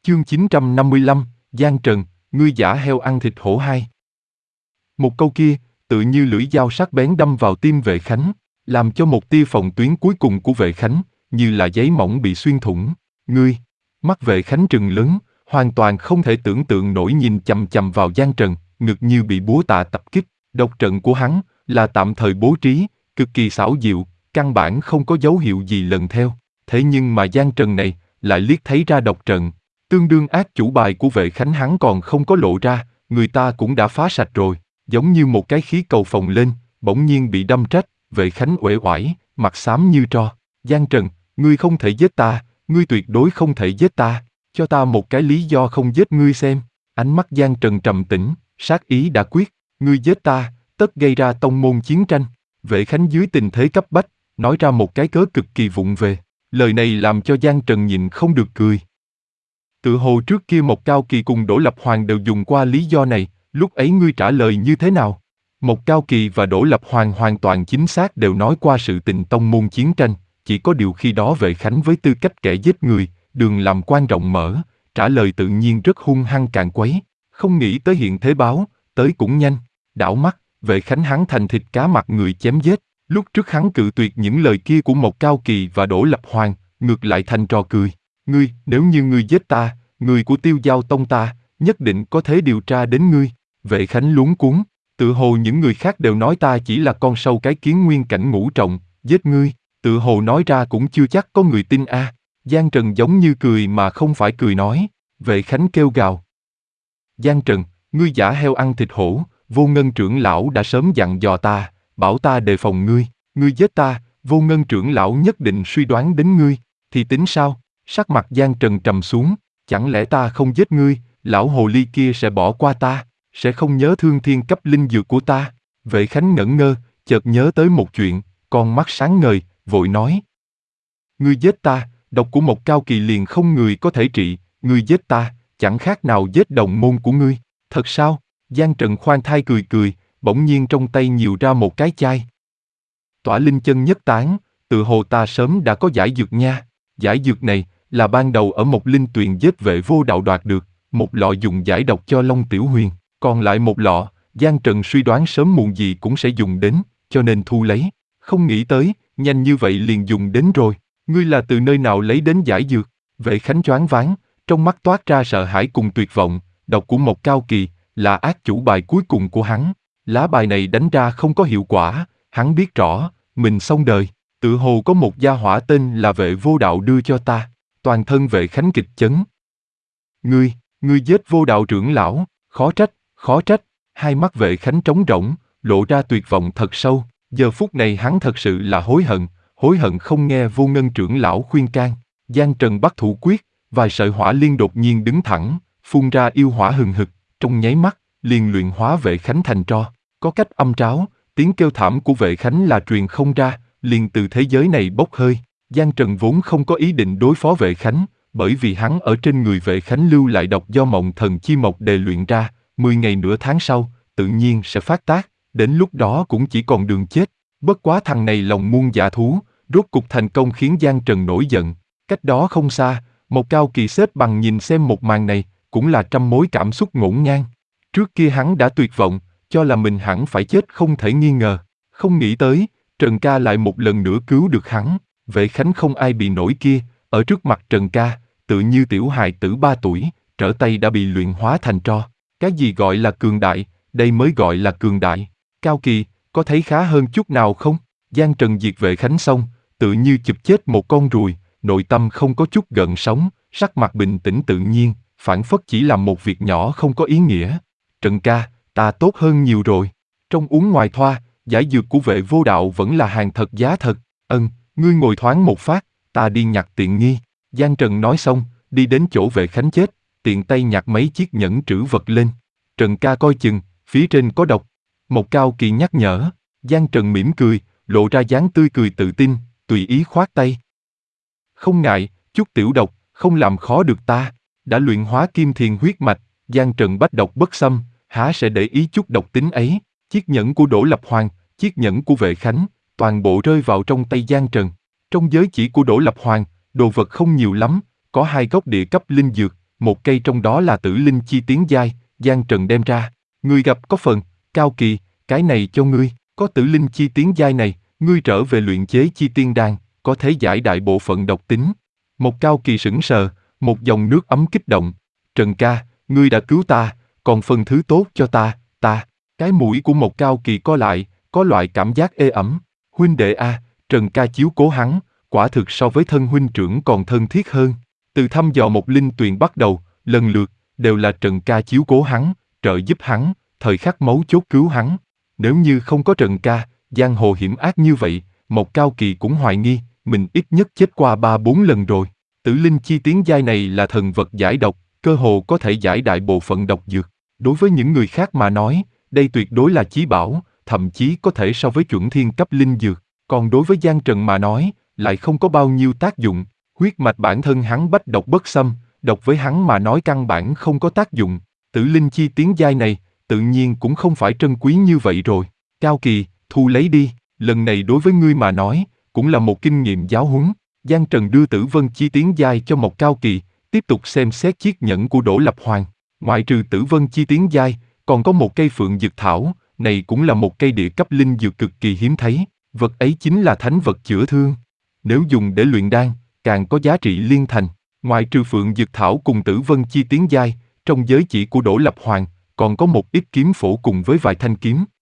Chương 955, Giang Trần, ngươi giả heo ăn thịt hổ hai. Một câu kia, tự như lưỡi dao sắc bén đâm vào tim Vệ Khánh, làm cho một tia phòng tuyến cuối cùng của Vệ Khánh, như là giấy mỏng bị xuyên thủng. Ngươi, mắt Vệ Khánh trừng lớn, hoàn toàn không thể tưởng tượng nổi nhìn chằm chằm vào Giang Trần, ngực như bị búa tạ tập kích. Độc trận của hắn là tạm thời bố trí, cực kỳ xảo diệu, căn bản không có dấu hiệu gì lần theo. Thế nhưng mà Giang Trần này lại liếc thấy ra độc trận. Tương đương ác chủ bài của Vệ Khánh hắn còn không có lộ ra, người ta cũng đã phá sạch rồi, giống như một cái khí cầu phồng lên, bỗng nhiên bị đâm trách. Vệ Khánh uể oải, mặt xám như tro. Giang Trần, ngươi không thể giết ta, ngươi tuyệt đối không thể giết ta, cho ta một cái lý do không giết ngươi xem. Ánh mắt Giang Trần trầm tĩnh, sát ý đã quyết, ngươi giết ta, tất gây ra tông môn chiến tranh. Vệ Khánh dưới tình thế cấp bách, nói ra một cái cớ cực kỳ vụng về. Lời này làm cho Giang Trần nhìn không được cười. Tự hồ trước kia Mộc Cao Kỳ cùng Đỗ Lập Hoàng đều dùng qua lý do này, lúc ấy ngươi trả lời như thế nào? Mộc Cao Kỳ và Đỗ Lập Hoàng hoàn toàn chính xác đều nói qua sự tình tông môn chiến tranh, chỉ có điều khi đó Vệ Khánh với tư cách kẻ giết người, đường làm quan rộng mở, trả lời tự nhiên rất hung hăng càn quấy, không nghĩ tới hiện thế báo, tới cũng nhanh. Đảo mắt, Vệ Khánh hắn thành thịt cá mặt người chém giết, lúc trước hắn cự tuyệt những lời kia của Mộc Cao Kỳ và Đỗ Lập Hoàng, ngược lại thành trò cười. Ngươi, nếu như ngươi giết ta, người của Tiêu Giao Tông ta, nhất định có thể điều tra đến ngươi. Vệ Khánh luống cuống, tự hồ những người khác đều nói ta chỉ là con sâu cái kiến nguyên cảnh ngũ trọng, giết ngươi, tự hồ nói ra cũng chưa chắc có người tin a. Giang Trần giống như cười mà không phải cười nói. Vệ Khánh kêu gào. Giang Trần, ngươi giả heo ăn thịt hổ, Vô Ngân trưởng lão đã sớm dặn dò ta, bảo ta đề phòng ngươi, ngươi giết ta, Vô Ngân trưởng lão nhất định suy đoán đến ngươi, thì tính sao? Sắc mặt Giang Trần trầm xuống, chẳng lẽ ta không giết ngươi, lão hồ ly kia sẽ bỏ qua ta, sẽ không nhớ thương thiên cấp linh dược của ta? Vệ Khánh ngẩn ngơ, chợt nhớ tới một chuyện, con mắt sáng ngời, vội nói. Ngươi giết ta, độc của Mộc Cao Kỳ liền không người có thể trị, ngươi giết ta, chẳng khác nào giết đồng môn của ngươi, thật sao? Giang Trần khoan thai cười cười, bỗng nhiên trong tay nhiều ra một cái chai. Tỏa linh chân nhất tán, tự hồ ta sớm đã có giải dược nha, giải dược này là ban đầu ở một linh tuyền giết Vệ Vô Đạo đoạt được, một lọ dùng giải độc cho Long Tiểu Huyền, còn lại một lọ, Giang Trần suy đoán sớm muộn gì cũng sẽ dùng đến, cho nên thu lấy, không nghĩ tới, nhanh như vậy liền dùng đến rồi, ngươi là từ nơi nào lấy đến giải dược? Vệ Khánh choáng váng, trong mắt toát ra sợ hãi cùng tuyệt vọng, độc của Mộc Cao Kỳ là ác chủ bài cuối cùng của hắn, lá bài này đánh ra không có hiệu quả, hắn biết rõ, mình xong đời, tự hồ có một gia hỏa tên là Vệ Vô Đạo đưa cho ta, toàn thân Vệ Khánh kịch chấn. Ngươi giết Vô Đạo trưởng lão, khó trách, hai mắt Vệ Khánh trống rỗng, lộ ra tuyệt vọng thật sâu, giờ phút này hắn thật sự là hối hận không nghe Vô Ngân trưởng lão khuyên can. Giang Trần bắt thủ quyết, vài sợi hỏa liên đột nhiên đứng thẳng, phun ra yêu hỏa hừng hực, trong nháy mắt, liền luyện hóa Vệ Khánh thành tro. Có cách âm tráo, tiếng kêu thảm của Vệ Khánh là truyền không ra, liền từ thế giới này bốc hơi. Giang Trần vốn không có ý định đối phó Vệ Khánh, bởi vì hắn ở trên người Vệ Khánh lưu lại độc do Mộng Thần Chi Mộc đề luyện ra, 10 ngày nửa tháng sau, tự nhiên sẽ phát tác, đến lúc đó cũng chỉ còn đường chết. Bất quá thằng này lòng muôn dạ thú, rốt cục thành công khiến Giang Trần nổi giận. Cách đó không xa, Mộc Cao Kỳ xếp bằng nhìn xem một màn này, cũng là trăm mối cảm xúc ngổn ngang. Trước kia hắn đã tuyệt vọng, cho là mình hẳn phải chết không thể nghi ngờ, không nghĩ tới, Trần ca lại một lần nữa cứu được hắn. Vệ Khánh không ai bị nổi kia, ở trước mặt Trần ca, tự như tiểu hài tử 3 tuổi, trở tay đã bị luyện hóa thành tro. Cái gì gọi là cường đại, đây mới gọi là cường đại. Cao Kỳ, có thấy khá hơn chút nào không? Giang Trần diệt Vệ Khánh xong, tự như chụp chết một con ruồi, nội tâm không có chút gợn sóng, sắc mặt bình tĩnh tự nhiên, phảng phất chỉ làm một việc nhỏ không có ý nghĩa. Trần ca, ta tốt hơn nhiều rồi. Trong uống ngoài thoa, giải dược của Vệ Vô Đạo vẫn là hàng thật giá thật. Ngươi ngồi thoáng một phát, ta đi nhặt tiện nghi. Giang Trần nói xong, đi đến chỗ Vệ Khánh chết, tiện tay nhặt mấy chiếc nhẫn trữ vật lên. Trần ca coi chừng, phía trên có độc. Mộc Cao Kỳ nhắc nhở. Giang Trần mỉm cười, lộ ra dáng tươi cười tự tin, tùy ý khoát tay. Không ngại, chút tiểu độc, không làm khó được ta. Đã luyện hóa kim thiền huyết mạch, Giang Trần bách độc bất xâm, há sẽ để ý chút độc tính ấy. Chiếc nhẫn của Đỗ Lập Hoàng, chiếc nhẫn của Vệ Khánh, toàn bộ rơi vào trong tay Giang Trần. Trong giới chỉ của Đỗ Lập Hoàng, đồ vật không nhiều lắm, có 2 gốc địa cấp linh dược, một cây trong đó là Tử Linh Chi Tiến giai, Giang Trần đem ra. Ngươi gặp có phần, Cao Kỳ, cái này cho ngươi, có Tử Linh Chi Tiến giai này, ngươi trở về luyện chế Chi Tiên Đan, có thể giải đại bộ phận độc tính. Một Cao Kỳ sững sờ, một dòng nước ấm kích động. Trần ca, ngươi đã cứu ta, còn phần thứ tốt cho ta. Cái mũi của một Cao Kỳ co lại, có loại cảm giác ê ẩm. Huynh đệ a, Trần ca chiếu cố hắn, quả thực so với thân huynh trưởng còn thân thiết hơn. Từ thăm dò một linh tuyền bắt đầu, lần lượt, đều là Trần ca chiếu cố hắn, trợ giúp hắn, thời khắc mấu chốt cứu hắn. Nếu như không có Trần ca, giang hồ hiểm ác như vậy, một Cao Kỳ cũng hoài nghi, mình ít nhất chết qua 3-4 lần rồi. Tử Linh Chi Tiến giai này là thần vật giải độc, cơ hồ có thể giải đại bộ phận độc dược. Đối với những người khác mà nói, đây tuyệt đối là chí bảo, thậm chí có thể so với chuẩn thiên cấp linh dược. Còn đối với Giang Trần mà nói, lại không có bao nhiêu tác dụng. Huyết mạch bản thân hắn bách độc bất xâm, độc với hắn mà nói căn bản không có tác dụng. Tử Linh Chi Tiến giai này, tự nhiên cũng không phải trân quý như vậy rồi. Cao Kỳ, thu lấy đi, lần này đối với ngươi mà nói, cũng là một kinh nghiệm giáo huấn. Giang Trần đưa Tử Vân Chi Tiến giai cho một Cao Kỳ, tiếp tục xem xét chiếc nhẫn của Đỗ Lập Hoàng. Ngoại trừ Tử Vân Chi Tiến giai, còn có một cây phượng dược thảo, này cũng là một cây địa cấp linh dược cực kỳ hiếm thấy. Vật ấy chính là thánh vật chữa thương. Nếu dùng để luyện đan, càng có giá trị liên thành. Ngoài trừ phượng dược thảo cùng Tử Vân Chi Tiến giai, trong giới chỉ của Đỗ Lập Hoàng, còn có một ít kiếm phổ cùng với vài thanh kiếm.